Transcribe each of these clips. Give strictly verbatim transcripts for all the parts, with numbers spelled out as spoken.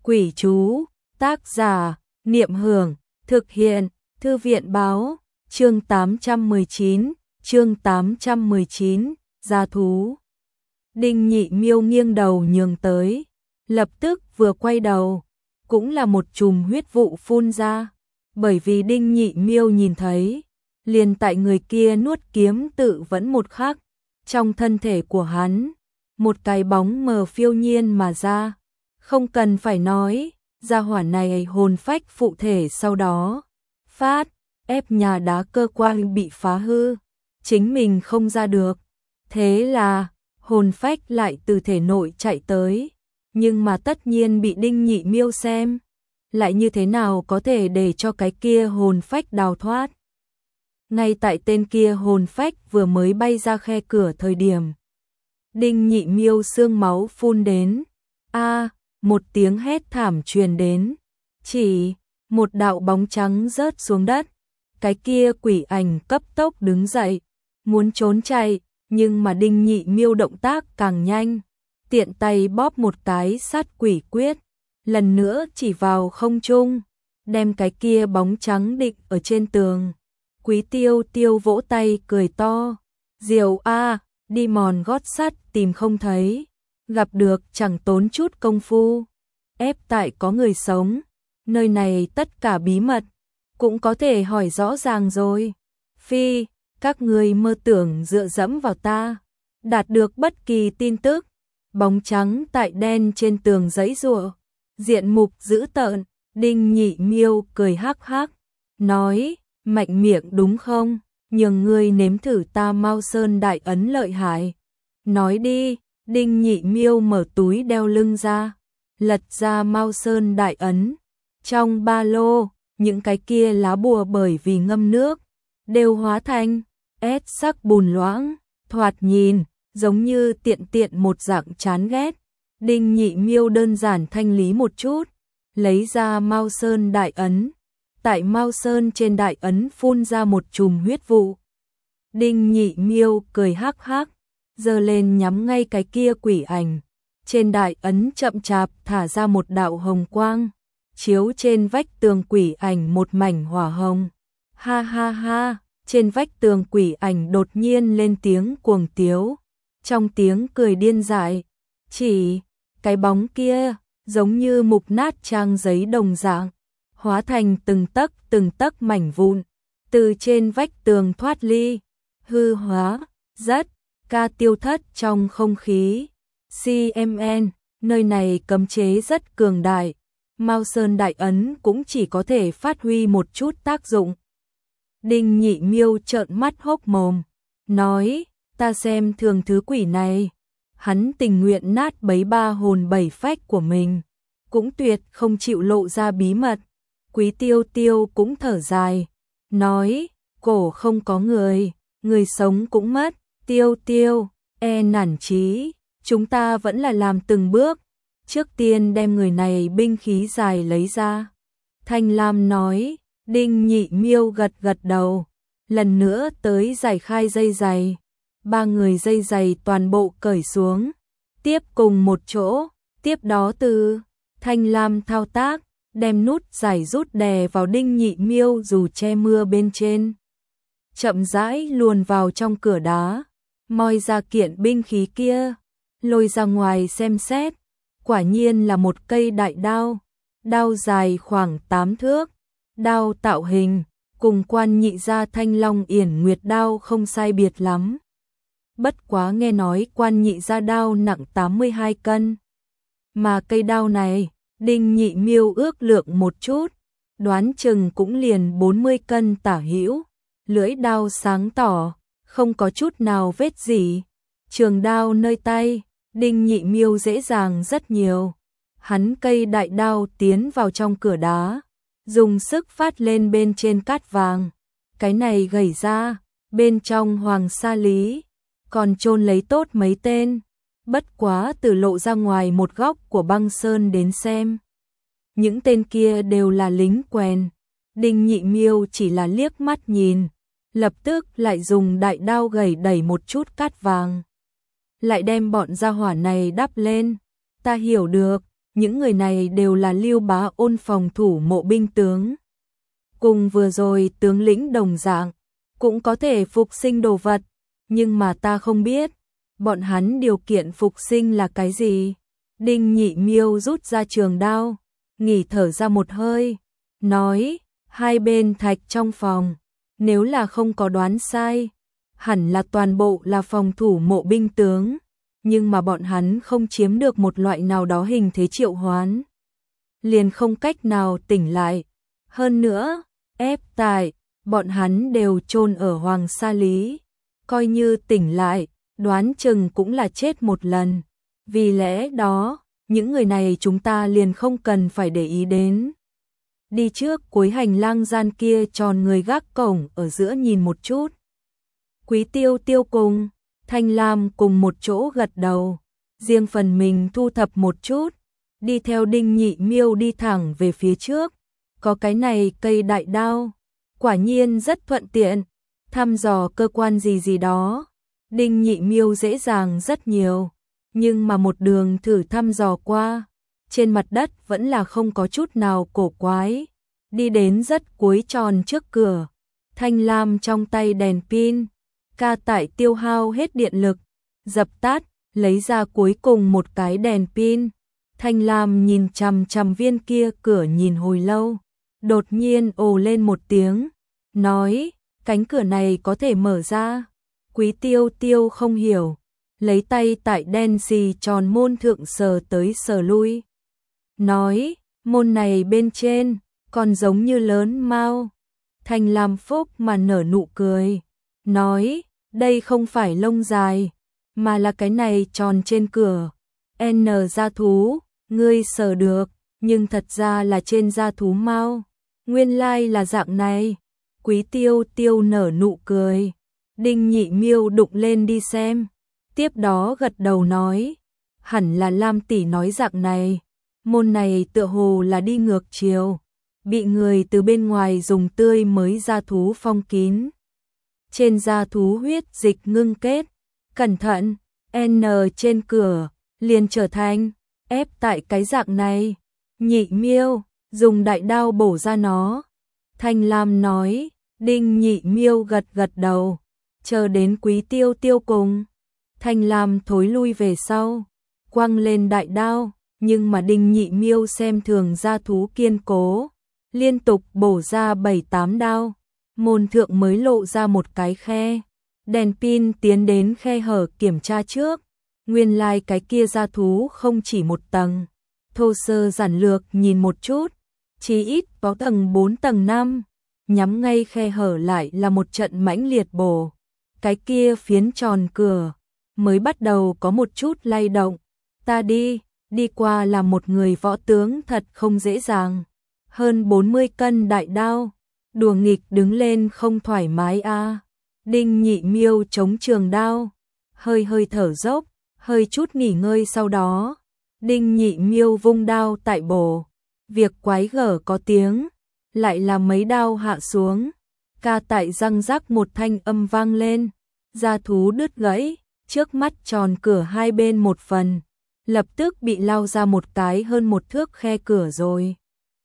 Quỷ chú, tác giả, Niệm Hưởng, thực hiện, Thư viện báo, chương tám trăm mười chín, chương tám trăm mười chín, gia thú. Đinh Nhị Miêu nghiêng đầu nhường tới, lập tức vừa quay đầu, cũng là một chùm huyết vụ phun ra, bởi vì Đinh Nhị Miêu nhìn thấy, liền tại người kia nuốt kiếm tự vẫn một khắc, trong thân thể của hắn, một cái bóng mờ phiêu nhiên mà ra, không cần phải nói, gia hỏa này hồn phách phụ thể sau đó, phát, ép nhà đá cơ quan bị phá hư, chính mình không ra được, thế là, hồn phách lại từ thể nội chạy tới, nhưng mà tất nhiên bị Đinh Nhị Miêu xem, lại như thế nào có thể để cho cái kia hồn phách đào thoát. Ngay tại tên kia hồn phách vừa mới bay ra khe cửa thời điểm, Đinh Nhị Miêu xương máu phun đến, a, một tiếng hét thảm truyền đến, chỉ một đạo bóng trắng rớt xuống đất, cái kia quỷ ảnh cấp tốc đứng dậy, muốn trốn chạy, nhưng mà Đinh Nhị Miêu động tác càng nhanh, tiện tay bóp một cái sát quỷ quyết, lần nữa chỉ vào không trung, đem cái kia bóng trắng định ở trên tường. Quý Tiêu Tiêu vỗ tay cười to, diệu a, đi mòn gót sắt tìm không thấy, gặp được chẳng tốn chút công phu, ép tại có người sống, nơi này tất cả bí mật, cũng có thể hỏi rõ ràng rồi. Phi, các người mơ tưởng dựa dẫm vào ta, đạt được bất kỳ tin tức, bóng trắng tại đen trên tường giấy giụa, diện mục dữ tợn, Đinh Nhị Miêu cười hắc hắc, nói, mạnh miệng đúng không, nhường ngươi nếm thử ta Mao Sơn đại ấn lợi hại. Nói đi, Đinh Nhị Miêu mở túi đeo lưng ra, lật ra Mao Sơn đại ấn, trong ba lô, những cái kia lá bùa bởi vì ngâm nước, đều hóa thành ép sắc bùn loãng, thoạt nhìn, giống như tiện tiện một dạng chán ghét. Đinh Nhị Miêu đơn giản thanh lý một chút, lấy ra Mao Sơn đại ấn, tại Mao Sơn trên đại ấn phun ra một chùm huyết vụ. Đinh Nhị Miêu cười hắc hắc, giơ lên nhắm ngay cái kia quỷ ảnh, trên đại ấn chậm chạp thả ra một đạo hồng quang, chiếu trên vách tường quỷ ảnh một mảnh hỏa hồng. Ha ha ha, trên vách tường quỷ ảnh đột nhiên lên tiếng cuồng tiếu, trong tiếng cười điên dại, chỉ cái bóng kia giống như mục nát trang giấy đồng dạng, hóa thành từng tấc từng tấc mảnh vụn, từ trên vách tường thoát ly, hư hóa, rất ca tiêu thất trong không khí. xê em en, nơi này cấm chế rất cường đại, Mao Sơn đại ấn cũng chỉ có thể phát huy một chút tác dụng. Đinh Nhị Miêu trợn mắt hốc mồm, nói, ta xem thường thứ quỷ này, hắn tình nguyện nát bấy ba hồn bảy phách của mình, cũng tuyệt không chịu lộ ra bí mật. Quý Tiêu Tiêu cũng thở dài, nói, cổ không có người, người sống cũng mất, Tiêu Tiêu, e nản chí, chúng ta vẫn là làm từng bước, trước tiên đem người này binh khí dài lấy ra. Thanh Lam nói, Đinh Nhị Miêu gật gật đầu, lần nữa tới giải khai dây giày, ba người dây giày toàn bộ cởi xuống, tiếp cùng một chỗ, tiếp đó từ Thanh Lam thao tác, đem nút giải rút đè vào Đinh Nhị Miêu dù che mưa bên trên, chậm rãi luồn vào trong cửa đá, moi ra kiện binh khí kia, lôi ra ngoài xem xét, quả nhiên là một cây đại đao, đao dài khoảng tám thước, đao tạo hình, cùng Quan Nhị gia Thanh Long Yển Nguyệt đao không sai biệt lắm. Bất quá nghe nói Quan Nhị gia đao nặng tám mươi hai cân, mà cây đao này, Đinh Nhị Miêu ước lượng một chút, đoán chừng cũng liền bốn mươi cân tả hữu, lưỡi đao sáng tỏ, không có chút nào vết gì, trường đao nơi tay, Đinh Nhị Miêu dễ dàng rất nhiều. Hắn cây đại đao tiến vào trong cửa đá, dùng sức phát lên bên trên cát vàng, cái này gầy ra, bên trong hoàng sa lý, còn chôn lấy tốt mấy tên, bất quá từ lộ ra ngoài một góc của băng sơn đến xem. Những tên kia đều là lính quèn, Đinh Nhị Miêu chỉ là liếc mắt nhìn, lập tức lại dùng đại đao gầy đẩy một chút cát vàng, lại đem bọn gia hỏa này đắp lên. Ta hiểu được, những người này đều là Lưu Bá Ôn phòng thủ mộ binh tướng. Cùng vừa rồi tướng lĩnh đồng dạng, cũng có thể phục sinh đồ vật, nhưng mà ta không biết, bọn hắn điều kiện phục sinh là cái gì. Đinh Nhị Miêu rút ra trường đao, nghỉ thở ra một hơi, nói, hai bên thạch trong phòng, nếu là không có đoán sai, hẳn là toàn bộ là phòng thủ mộ binh tướng, nhưng mà bọn hắn không chiếm được một loại nào đó hình thế triệu hoán, liền không cách nào tỉnh lại. Hơn nữa, ép tại, bọn hắn đều chôn ở Hoàng Sa Lý, coi như tỉnh lại, đoán chừng cũng là chết một lần. Vì lẽ đó, những người này chúng ta liền không cần phải để ý đến. Đi trước cuối hành lang gian kia tròn người gác cổng ở giữa nhìn một chút. Quý Tiêu Tiêu cùng Thanh Lam cùng một chỗ gật đầu, riêng phần mình thu thập một chút, đi theo Đinh Nhị Miêu đi thẳng về phía trước. Có cái này cây đại đao, quả nhiên rất thuận tiện, thăm dò cơ quan gì gì đó. Đinh Nhị Miêu dễ dàng rất nhiều, nhưng mà một đường thử thăm dò qua, trên mặt đất vẫn là không có chút nào cổ quái. Đi đến rất cuối tròn trước cửa, Thanh Lam trong tay đèn pin, Ca Tại tiêu hao hết điện lực, dập tắt, lấy ra cuối cùng một cái đèn pin. Thanh Lam nhìn chằm chằm viên kia cửa nhìn hồi lâu, đột nhiên ồ lên một tiếng, nói, cánh cửa này có thể mở ra. Quý Tiêu Tiêu không hiểu, lấy tay tại đen xì tròn môn thượng sờ tới sờ lui, nói, môn này bên trên còn giống như lớn mao. Thanh Lam phúc mà nở nụ cười, nói, đây không phải lông dài, mà là cái này tròn trên cửa. N da thú, ngươi sờ được, nhưng thật ra là trên da thú mao. Nguyên lai là dạng này. Quý Tiêu Tiêu nở nụ cười. Đinh Nhị Miêu đụng lên đi xem, tiếp đó gật đầu nói, hẳn là Lam tỷ nói dạng này. Môn này tựa hồ là đi ngược chiều, bị người từ bên ngoài dùng tươi mới da thú phong kín. Trên da thú huyết dịch ngưng kết, cẩn thận, N trên cửa liền trở thành ép tại cái dạng này. Nhị Miêu dùng đại đao bổ ra nó. Thanh Lam nói. Đinh Nhị Miêu gật gật đầu, chờ đến Quý Tiêu Tiêu cùng Thanh Lam thối lui về sau, quăng lên đại đao, nhưng mà Đinh Nhị Miêu xem thường da thú kiên cố, liên tục bổ ra bảy tám đao, môn thượng mới lộ ra một cái khe. Đèn pin tiến đến khe hở kiểm tra trước, nguyên lai like cái kia da thú không chỉ một tầng, thô sơ giản lược nhìn một chút, chỉ ít có tầng bốn tầng năm. Nhắm ngay khe hở lại là một trận mãnh liệt bổ. Cái kia phiến tròn cửa mới bắt đầu có một chút lay động. Ta đi, đi qua là một người võ tướng thật không dễ dàng. Hơn bốn mươi cân đại đao, đùa nghịch đứng lên không thoải mái a. À. Đinh Nhị Miêu chống trường đao, hơi hơi thở dốc, hơi chút nghỉ ngơi sau đó. Đinh Nhị Miêu vung đao tại bổ, việc quái gở có tiếng. Lại là mấy đao hạ xuống, Ca Tại răng rắc một thanh âm vang lên, da thú đứt gãy, trước mắt tròn cửa hai bên một phần, lập tức bị lao ra một cái hơn một thước khe cửa rồi.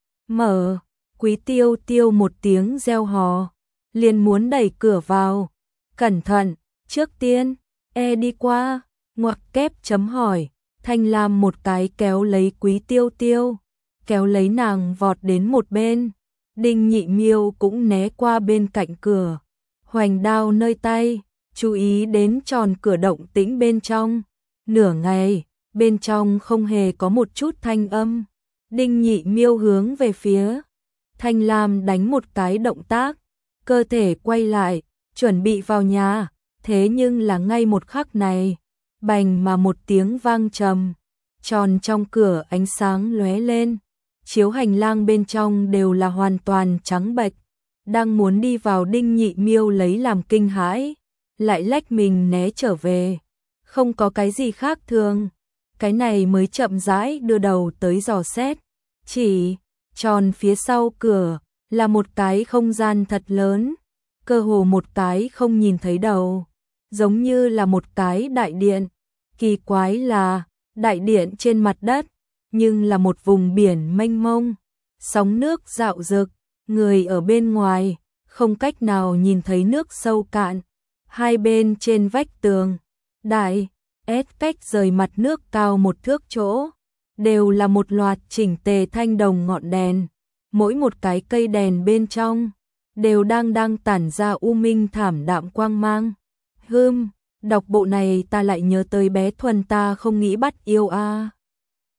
Mở, Quý Tiêu Tiêu một tiếng reo hò, liền muốn đẩy cửa vào, cẩn thận, trước tiên, e đi qua, ngoặc kép chấm hỏi, Thanh Lam một cái kéo lấy Quý Tiêu Tiêu, kéo lấy nàng vọt đến một bên. Đinh Nhị Miêu cũng né qua bên cạnh cửa, hoành đao nơi tay, chú ý đến tròn cửa động tĩnh bên trong. Nửa ngày, bên trong không hề có một chút thanh âm. Đinh Nhị Miêu hướng về phía Thanh Lam đánh một cái động tác, cơ thể quay lại, chuẩn bị vào nhà, thế nhưng là ngay một khắc này, bành mà một tiếng vang trầm, tròn trong cửa ánh sáng lóe lên. Chiếu hành lang bên trong đều là hoàn toàn trắng bệch, đang muốn đi vào Đinh Nhị Miêu lấy làm kinh hãi, lại lách mình né trở về, không có cái gì khác thường, cái này mới chậm rãi đưa đầu tới dò xét, chỉ tròn phía sau cửa là một cái không gian thật lớn, cơ hồ một cái không nhìn thấy đầu, giống như là một cái đại điện, kỳ quái là đại điện trên mặt đất. nhưng là một vùng biển mênh mông, sóng nước dạo dực, người ở bên ngoài không cách nào nhìn thấy nước sâu cạn. Hai bên trên vách tường, đại ép cách rời mặt nước cao một thước chỗ, đều là một loạt chỉnh tề thanh đồng ngọn đèn, mỗi một cái cây đèn bên trong đều đang đang tản ra u minh thảm đạm quang mang. Hừm, đọc bộ này ta lại nhớ tới bé Thuần ta không nghĩ bắt yêu a. À.